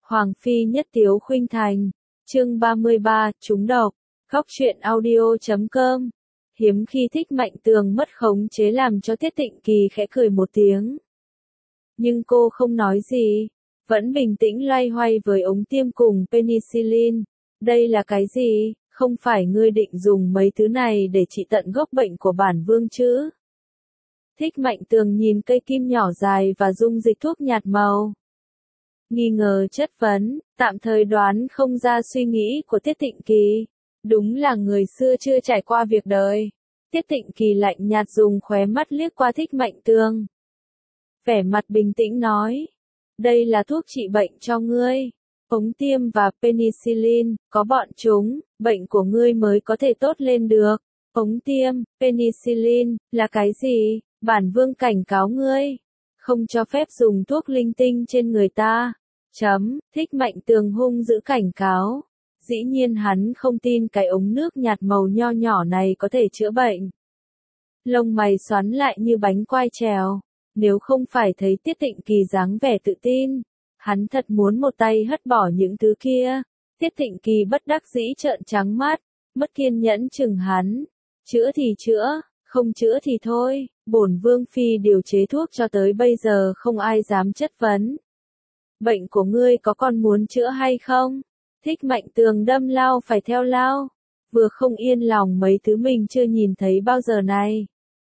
Hoàng Phi nhất tiếu khuynh thành. Chương 33, trúng độc. Góc truyện audio.com. Hiếm khi Thích Mạnh Tường mất khống chế làm cho Tiết Tịnh Kỳ khẽ cười một tiếng. Nhưng cô không nói gì, vẫn bình tĩnh loay hoay với ống tiêm cùng penicillin. Đây là cái gì? Không phải ngươi định dùng mấy thứ này để trị tận gốc bệnh của bản vương chứ? Thích Mạnh Tường nhìn cây kim nhỏ dài và dung dịch thuốc nhạt màu. Nghi ngờ chất vấn, tạm thời đoán không ra suy nghĩ của Tiết Tịnh Kỳ. Đúng là người xưa chưa trải qua việc đời. Tiết Tịnh Kỳ lạnh nhạt dùng khóe mắt liếc qua Thích Mạnh Tường. Vẻ mặt bình tĩnh nói. Đây là thuốc trị bệnh cho ngươi. Ống tiêm và penicillin, có bọn chúng, bệnh của ngươi mới có thể tốt lên được. Ống tiêm, penicillin, là cái gì? Bản vương cảnh cáo ngươi. Không cho phép dùng thuốc linh tinh trên người ta. Thích Mạnh Tường hung dữ cảnh cáo. Dĩ nhiên hắn không tin cái ống nước nhạt màu nho nhỏ này có thể chữa bệnh. Lông mày xoắn lại như bánh quai trèo. Nếu không phải thấy Tiết Tịnh Kỳ dáng vẻ tự tin, hắn thật muốn một tay hất bỏ những thứ kia. Tiết Tịnh Kỳ bất đắc dĩ trợn trắng mắt, mất kiên nhẫn chừng hắn. Chữa thì chữa, không chữa thì thôi. Bổn vương phi điều chế thuốc cho tới bây giờ không ai dám chất vấn. Bệnh của ngươi có còn muốn chữa hay không? Thích Mạnh Tường đâm lao phải theo lao. Vừa không yên lòng mấy thứ mình chưa nhìn thấy bao giờ này.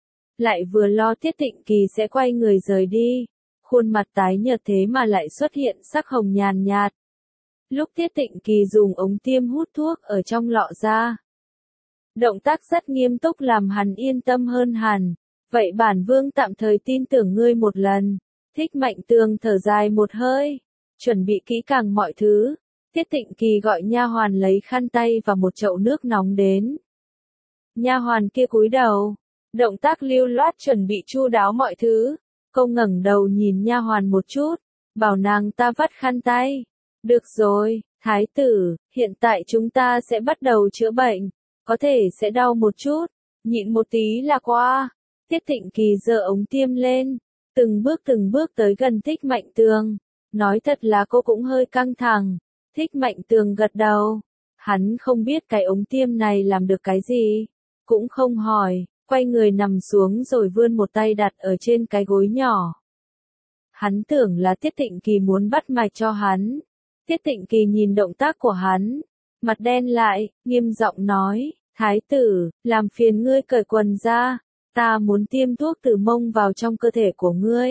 Lại vừa lo Tiết Tịnh Kỳ sẽ quay người rời đi. Khuôn mặt tái nhợt thế mà lại xuất hiện sắc hồng nhàn nhạt. Lúc Tiết Tịnh Kỳ dùng ống tiêm hút thuốc ở trong lọ ra. Động tác rất nghiêm túc làm hắn yên tâm hơn hẳn. Vậy bản vương tạm thời tin tưởng ngươi một lần. Thích Mạnh Tường thở dài một hơi. Chuẩn bị kỹ càng mọi thứ. Tiết Tịnh Kỳ gọi nha hoàn lấy khăn tay và một chậu nước nóng đến. Nha hoàn kia cúi đầu. Động tác lưu loát chuẩn bị chu đáo mọi thứ. Cô ngẩng đầu nhìn nha hoàn một chút. Bảo nàng ta vắt khăn tay. Được rồi, thái tử, hiện tại chúng ta sẽ bắt đầu chữa bệnh. Có thể sẽ đau một chút. Nhịn một tí là qua. Tiết Tịnh Kỳ giơ ống tiêm lên. Từng bước tới gần Thích Mạnh Tường. Nói thật là cô cũng hơi căng thẳng. Thích Mạnh Tường gật đầu. Hắn không biết cái ống tiêm này làm được cái gì. Cũng không hỏi, quay người nằm xuống rồi vươn một tay đặt ở trên cái gối nhỏ. Hắn tưởng là Tiết Tịnh Kỳ muốn bắt mạch cho hắn. Tiết Tịnh Kỳ nhìn động tác của hắn. Mặt đen lại, nghiêm giọng nói. Thái tử, làm phiền ngươi cởi quần ra. Ta muốn tiêm thuốc từ mông vào trong cơ thể của ngươi.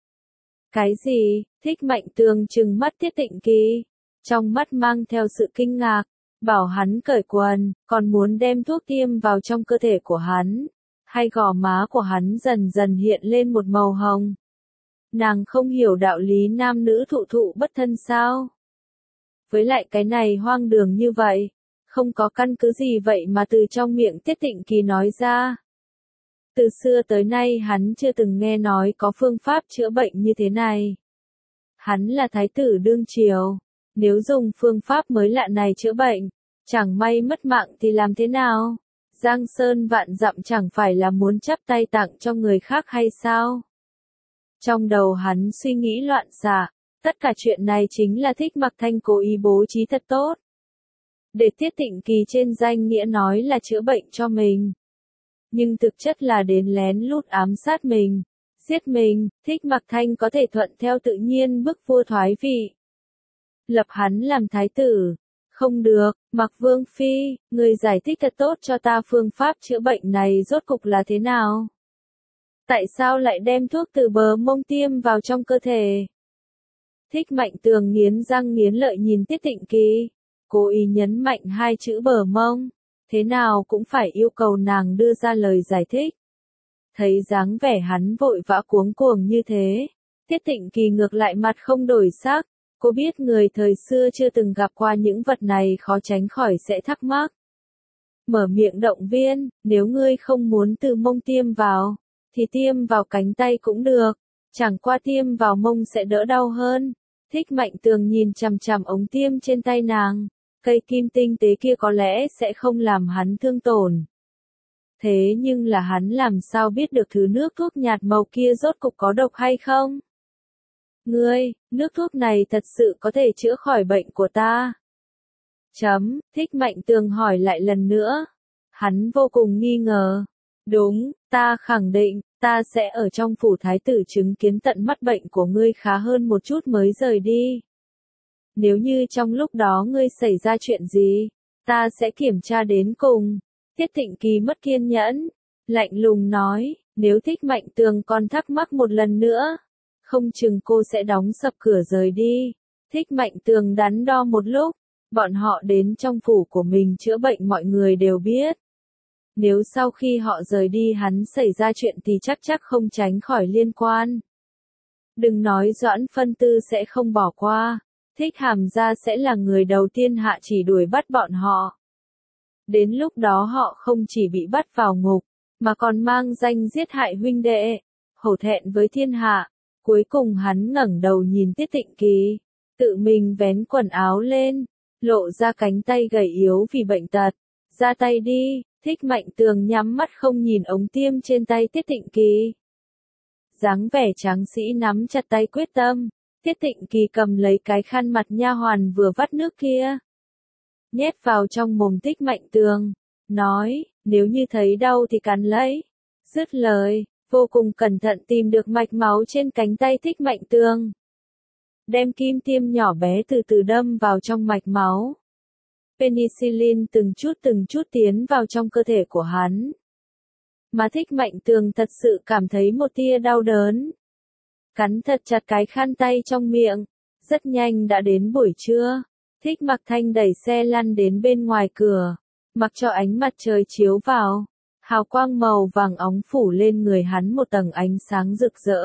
Cái gì? Thích Mạnh Tường trừng mắt Tiết Tịnh Kỳ. Trong mắt mang theo sự kinh ngạc. Bảo hắn cởi quần, còn muốn đem thuốc tiêm vào trong cơ thể của hắn. Hay gò má của hắn dần dần hiện lên một màu hồng. Nàng không hiểu đạo lý nam nữ thụ thụ bất thân sao? Với lại cái này hoang đường như vậy. Không có căn cứ gì vậy mà từ trong miệng Tiết Tịnh Kỳ nói ra. Từ xưa tới nay hắn chưa từng nghe nói có phương pháp chữa bệnh như thế này. Hắn là thái tử đương triều. Nếu dùng phương pháp mới lạ này chữa bệnh, chẳng may mất mạng thì làm thế nào? Giang sơn vạn dặm chẳng phải là muốn chắp tay tặng cho người khác hay sao? Trong đầu hắn suy nghĩ loạn xạ. Tất cả chuyện này chính là Thích Mặc Thanh cố ý bố trí thật tốt. Để Tiết Tịnh Kỳ trên danh nghĩa nói là chữa bệnh cho mình. Nhưng thực chất là đến lén lút ám sát mình, giết mình. Thích Mặc Thanh có thể thuận theo tự nhiên bức vua thoái vị. Lập hắn làm thái tử. Không được, Mặc Vương Phi, người giải thích thật tốt cho ta phương pháp chữa bệnh này rốt cục là thế nào? Tại sao lại đem thuốc từ bờ mông tiêm vào trong cơ thể? Thích Mạnh Tường nghiến răng nghiến lợi nhìn Tiết Tịnh Kỳ. Cố ý nhấn mạnh hai chữ bờ mông. Thế nào cũng phải yêu cầu nàng đưa ra lời giải thích. Thấy dáng vẻ hắn vội vã cuống cuồng như thế. Tiết Tịnh Kỳ ngược lại mặt không đổi sắc. Cô biết người thời xưa chưa từng gặp qua những vật này khó tránh khỏi sẽ thắc mắc. Mở miệng động viên, nếu ngươi không muốn từ mông tiêm vào, thì tiêm vào cánh tay cũng được. Chẳng qua tiêm vào mông sẽ đỡ đau hơn. Thích Mạnh Tường nhìn chằm chằm ống tiêm trên tay nàng. Cây kim tinh tế kia có lẽ sẽ không làm hắn thương tổn. Thế nhưng là hắn làm sao biết được thứ nước thuốc nhạt màu kia rốt cục có độc hay không? nước thuốc này thật sự có thể chữa khỏi bệnh của ta? Thích Mạnh Tường hỏi lại lần nữa. Hắn vô cùng nghi ngờ. Đúng, ta khẳng định, ta sẽ ở trong phủ thái tử chứng kiến tận mắt bệnh của ngươi khá hơn một chút mới rời đi. Nếu như trong lúc đó ngươi xảy ra chuyện gì, ta sẽ kiểm tra đến cùng. Tiết Thịnh Kỳ mất kiên nhẫn, lạnh lùng nói, nếu Thích Mạnh Tường còn thắc mắc một lần nữa, không chừng cô sẽ đóng sập cửa rời đi. Thích Mạnh Tường đắn đo một lúc, bọn họ đến trong phủ của mình chữa bệnh mọi người đều biết. Nếu sau khi họ rời đi hắn xảy ra chuyện thì chắc không tránh khỏi liên quan. Đừng nói Doãn Phân Tư sẽ không bỏ qua, Thích Hàm gia sẽ là người đầu tiên hạ chỉ đuổi bắt bọn họ. Đến lúc đó họ không chỉ bị bắt vào ngục, mà còn mang danh giết hại huynh đệ, hổ thẹn với thiên hạ. Cuối cùng hắn ngẩng đầu nhìn Tiết Thịnh Kỳ, tự mình vén quần áo lên, lộ ra cánh tay gầy yếu vì bệnh tật. Ra tay đi. Thích Mạnh Tường nhắm mắt không nhìn ống tiêm trên tay Tiết Thịnh Kỳ. Dáng vẻ tráng sĩ nắm chặt tay quyết tâm. Tiết Thịnh Kỳ cầm lấy cái khăn mặt nha hoàn vừa vắt nước kia, nhét vào trong mồm Thích Mạnh Tường, nói, nếu như thấy đau thì cắn lấy. Dứt lời, vô cùng cẩn thận tìm được mạch máu trên cánh tay Thích Mạnh Tường. Đem kim tiêm nhỏ bé từ từ đâm vào trong mạch máu. Penicillin từng chút tiến vào trong cơ thể của hắn. Mà Thích Mạnh Tường thật sự cảm thấy một tia đau đớn. Cắn thật chặt cái khăn tay trong miệng. Rất nhanh đã đến buổi trưa. Thích Mặc Thanh đẩy xe lăn đến bên ngoài cửa, mặc cho ánh mặt trời chiếu vào. Hào quang màu vàng óng phủ lên người hắn một tầng ánh sáng rực rỡ.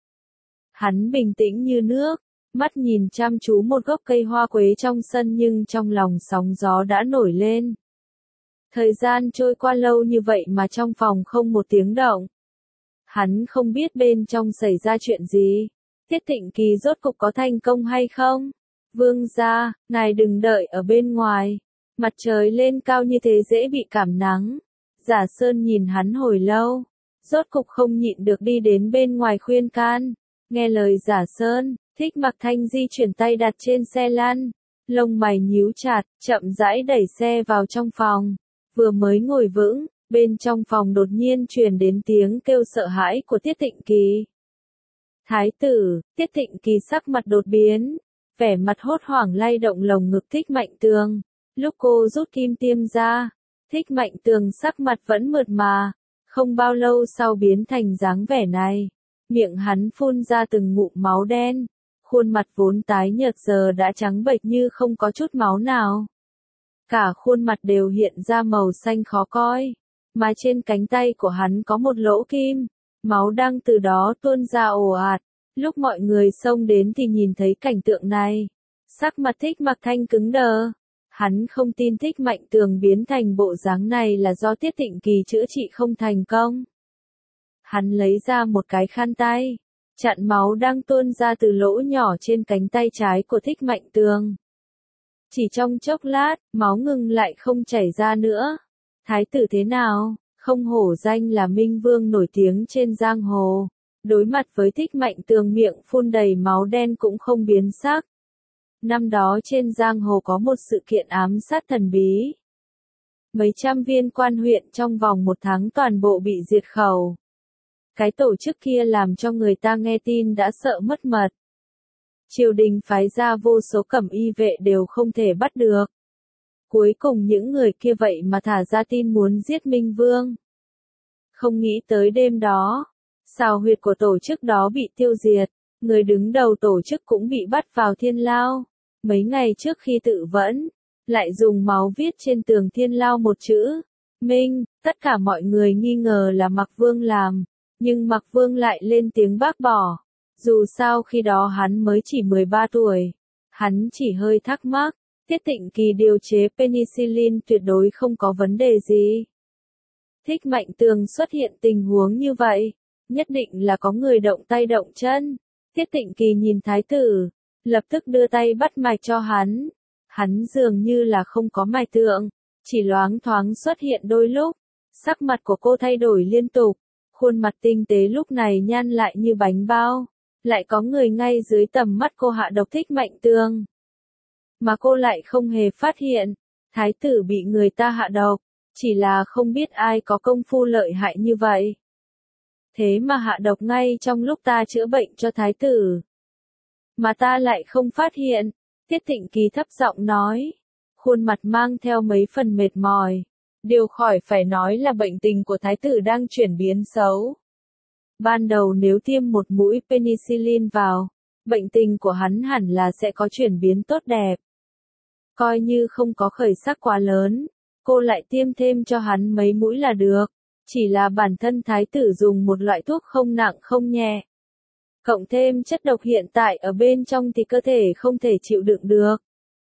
Hắn bình tĩnh như nước, mắt nhìn chăm chú một gốc cây hoa quế trong sân nhưng trong lòng sóng gió đã nổi lên. Thời gian trôi qua lâu như vậy mà trong phòng không một tiếng động. Hắn không biết bên trong xảy ra chuyện gì. Tiết Thịnh Kỳ rốt cục có thành công hay không? Vương gia, ngài đừng đợi ở bên ngoài. Mặt trời lên cao như thế dễ bị cảm nắng. Giả Sơn nhìn hắn hồi lâu, rốt cục không nhịn được đi đến bên ngoài khuyên can. Nghe lời Giả Sơn, Thích Mặc Thanh di chuyển tay đặt trên xe lăn, lông mày nhíu chặt, chậm rãi đẩy xe vào trong phòng. Vừa mới ngồi vững, bên trong phòng đột nhiên truyền đến tiếng kêu sợ hãi của Tiết Thịnh Kỳ. Thái tử, Tiết Thịnh Kỳ sắc mặt đột biến, vẻ mặt hốt hoảng lay động lồng ngực Thích Mạnh Tường. Lúc cô rút kim tiêm ra, Thích Mạnh Tường sắc mặt vẫn mượt mà, không bao lâu sau biến thành dáng vẻ này. Miệng hắn phun ra từng ngụm máu đen, khuôn mặt vốn tái nhợt giờ đã trắng bệch như không có chút máu nào. Cả khuôn mặt đều hiện ra màu xanh khó coi, mà trên cánh tay của hắn có một lỗ kim, máu đang từ đó tuôn ra ồ ạt. Lúc mọi người xông đến thì nhìn thấy cảnh tượng này, sắc mặt Thích Mặc Thanh cứng đờ. Hắn không tin Thích Mạnh Tường biến thành bộ dáng này là do Tiết Thịnh Kỳ chữa trị không thành công. Hắn lấy ra một cái khăn tay, chặn máu đang tuôn ra từ lỗ nhỏ trên cánh tay trái của Thích Mạnh Tường. Chỉ trong chốc lát, máu ngừng lại không chảy ra nữa. Thái tử thế nào, không hổ danh là Minh Vương nổi tiếng trên giang hồ. Đối mặt với Thích Mạnh Tường miệng phun đầy máu đen cũng không biến sắc. Năm đó trên giang hồ có một sự kiện ám sát thần bí. Mấy trăm viên quan huyện trong vòng một tháng toàn bộ bị diệt khẩu. Cái tổ chức kia làm cho người ta nghe tin đã sợ mất mật. Triều đình phái ra vô số cẩm y vệ đều không thể bắt được. Cuối cùng những người kia vậy mà thả ra tin muốn giết Minh Vương. Không nghĩ tới đêm đó, xào huyệt của tổ chức đó bị tiêu diệt, người đứng đầu tổ chức cũng bị bắt vào thiên lao. Mấy ngày trước khi tự vẫn, lại dùng máu viết trên tường thiên lao một chữ, Minh. Tất cả mọi người nghi ngờ là Mặc Vương làm, nhưng Mặc Vương lại lên tiếng bác bỏ. Dù sao khi đó hắn mới chỉ 13 tuổi, hắn chỉ hơi thắc mắc, Tiết Thịnh Kỳ điều chế penicillin tuyệt đối không có vấn đề gì. Thích Mạnh Tường xuất hiện tình huống như vậy, nhất định là có người động tay động chân. Tiết Thịnh Kỳ nhìn thái tử, lập tức đưa tay bắt mạch cho hắn. Hắn dường như là không có mạch tượng, chỉ loáng thoáng xuất hiện đôi lúc. Sắc mặt của cô thay đổi liên tục, khuôn mặt tinh tế lúc này nhăn lại như bánh bao. lại có người ngay dưới tầm mắt cô hạ độc Thích Mạnh Tường. Mà cô lại không hề phát hiện, thái tử bị người ta hạ độc, chỉ là không biết ai có công phu lợi hại như vậy. Thế mà hạ độc ngay trong lúc ta chữa bệnh cho thái tử. Mà ta lại không phát hiện, Tiết Thịnh Kỳ thấp giọng nói, khuôn mặt mang theo mấy phần mệt mỏi. Điều khỏi phải nói là bệnh tình của thái tử đang chuyển biến xấu. Ban đầu nếu tiêm một mũi penicillin vào, bệnh tình của hắn hẳn là sẽ có chuyển biến tốt đẹp. Coi như không có khởi sắc quá lớn, cô lại tiêm thêm cho hắn mấy mũi là được. Chỉ là bản thân thái tử dùng một loại thuốc không nặng không nhẹ. Cộng thêm chất độc hiện tại ở bên trong thì cơ thể không thể chịu đựng được.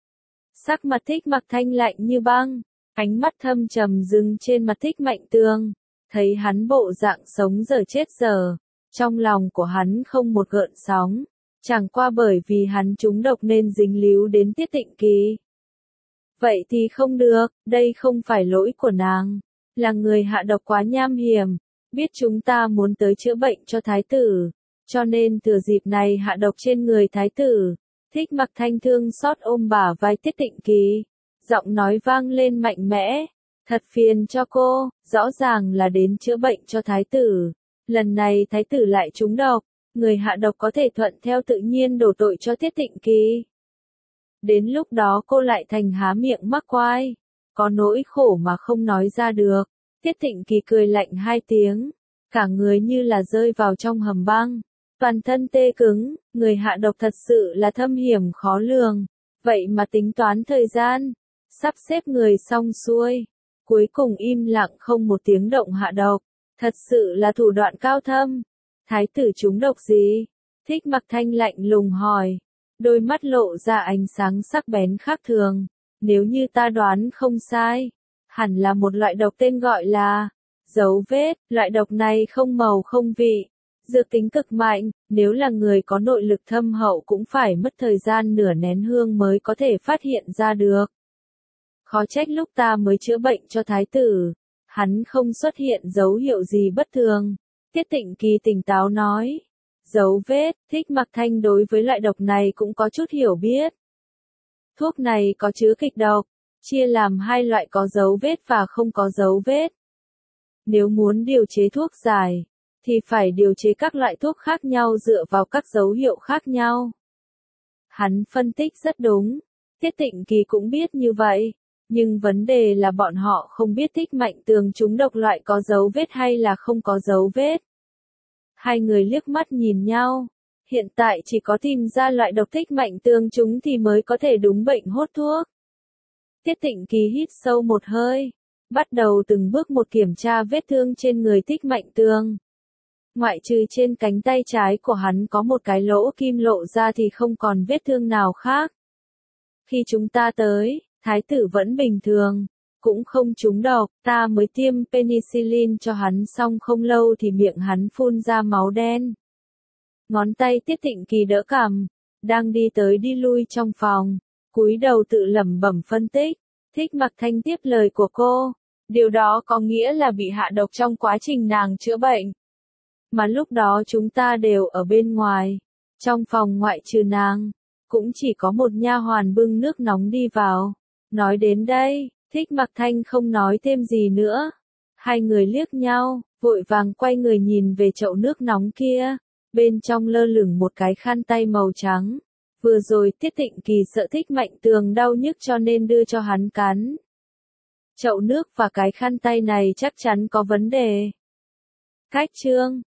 Sắc mặt Thích Mặc Thanh lạnh như băng, ánh mắt thâm trầm dừng trên mặt Thích Mạnh Tường. Thấy hắn bộ dạng sống dở chết dở, trong lòng của hắn không một gợn sóng. Chẳng qua bởi vì hắn trúng độc nên dính líu đến Tiết Thịnh Kỳ. Vậy thì không được, đây không phải lỗi của nàng. Là người hạ độc quá nham hiểm, biết chúng ta muốn tới chữa bệnh cho thái tử, cho nên thừa dịp này hạ độc trên người thái tử. Thích Mặc Thanh thương xót ôm bả vai Tiết Thịnh Kỳ, giọng nói vang lên mạnh mẽ, thật phiền cho cô, rõ ràng là đến chữa bệnh cho thái tử, lần này thái tử lại trúng độc, người hạ độc có thể thuận theo tự nhiên đổ tội cho Tiết Thịnh Kỳ. Đến lúc đó cô lại thành há miệng mắc quai, có nỗi khổ mà không nói ra được. Tiết Thịnh Kỳ cười lạnh hai tiếng, cả người như là rơi vào trong hầm băng, toàn thân tê cứng, người hạ độc thật sự là thâm hiểm khó lường, vậy mà tính toán thời gian, sắp xếp người xong xuôi, cuối cùng im lặng không một tiếng động hạ độc, thật sự là thủ đoạn cao thâm. Thái tử trúng độc gì? Thích Mặc Thanh lạnh lùng hỏi, đôi mắt lộ ra ánh sáng sắc bén khác thường, nếu như ta đoán không sai. Hẳn là một loại độc tên gọi là dấu vết, loại độc này không màu không vị, dược tính cực mạnh, nếu là người có nội lực thâm hậu cũng phải mất thời gian nửa nén hương mới có thể phát hiện ra được. Khó trách lúc ta mới chữa bệnh cho thái tử, hắn không xuất hiện dấu hiệu gì bất thường. Tiết Thịnh Kỳ tỉnh táo nói, dấu vết, Thích Mặc Thanh đối với loại độc này cũng có chút hiểu biết. Thuốc này có chứa kịch độc, chia làm hai loại có dấu vết và không có dấu vết. Nếu muốn điều chế thuốc giải, thì phải điều chế các loại thuốc khác nhau dựa vào các dấu hiệu khác nhau. Hắn phân tích rất đúng, Tiết Thịnh Kỳ cũng biết như vậy, nhưng vấn đề là bọn họ không biết Thích Mạnh Tường trúng độc loại có dấu vết hay là không có dấu vết. Hai người liếc mắt nhìn nhau, hiện tại chỉ có tìm ra loại độc Thích Mạnh Tường trúng thì mới có thể đúng bệnh hốt thuốc. Tiết Thịnh Kỳ hít sâu một hơi, bắt đầu từng bước một kiểm tra vết thương trên người Thích Mạnh Tường. Ngoại trừ trên cánh tay trái của hắn có một cái lỗ kim lộ ra thì không còn vết thương nào khác. Khi chúng ta tới, thái tử vẫn bình thường, cũng không trúng độc, ta mới tiêm penicillin cho hắn xong không lâu thì miệng hắn phun ra máu đen. Ngón tay Tiết Thịnh Kỳ đỡ cằm, đang đi tới đi lui trong phòng, cúi đầu tự lẩm bẩm phân tích. Thích Mặc Thanh tiếp lời của cô, điều đó có nghĩa là bị hạ độc trong quá trình nàng chữa bệnh. Mà lúc đó chúng ta đều ở bên ngoài, trong phòng ngoại trừ nàng, cũng chỉ có một nha hoàn bưng nước nóng đi vào. Nói đến đây, Thích Mặc Thanh không nói thêm gì nữa. Hai người liếc nhau, vội vàng quay người nhìn về chậu nước nóng kia, bên trong lơ lửng một cái khăn tay màu trắng. Vừa rồi Tiết Thịnh Kỳ sợ Thích Mạnh Tường đau nhức cho nên đưa cho hắn cắn. Chậu nước và cái khăn tay này chắc chắn có vấn đề. Cách chương